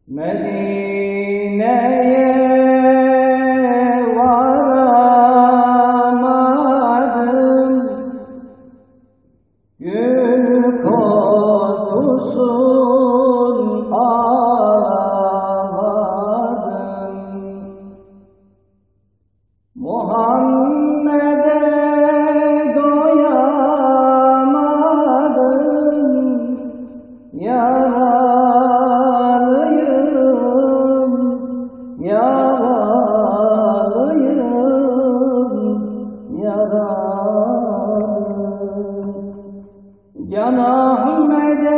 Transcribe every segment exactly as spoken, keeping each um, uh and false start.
Medine'ye varamadım, gül kokusun alamadım. Muhammed'e doyamadım, yaralıyım, yaralıyım, yaralıyım. Can Ahmet'e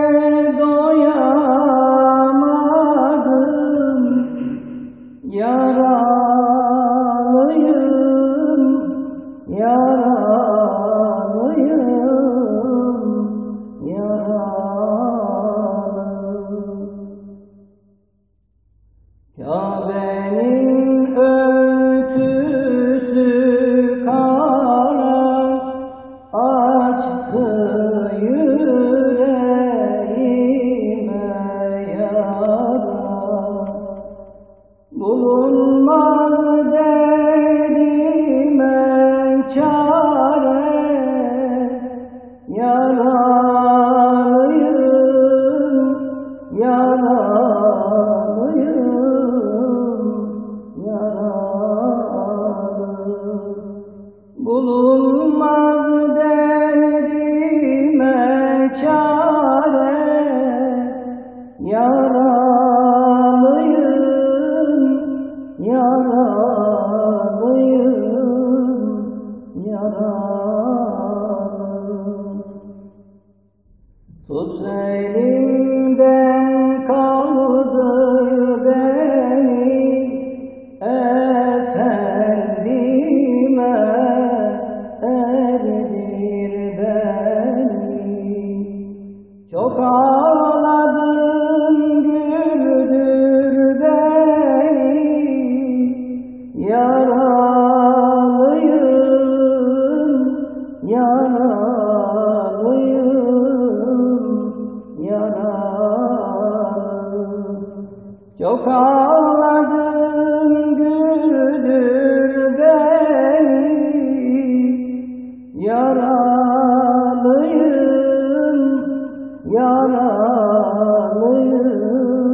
doyamadım, yaralıyım, yaralıyım, yaralıyım. Kabe'nin örtüsü kara açtı yüreğime yara. Bulunmaz derdime çare, yaralıyım, yaralıyım, yaralıyım. Bulunmaz derdime çare, yaralıyım, yaralıyım, yaralıyım. Tut elimden kaldır beni, efendime erdir beni. Çok ağladım, güldür beni, yaralıyım, yaralıyım, yaralıyım. Çok ağladım, güldür beni, yaralıyım, yaralıyım,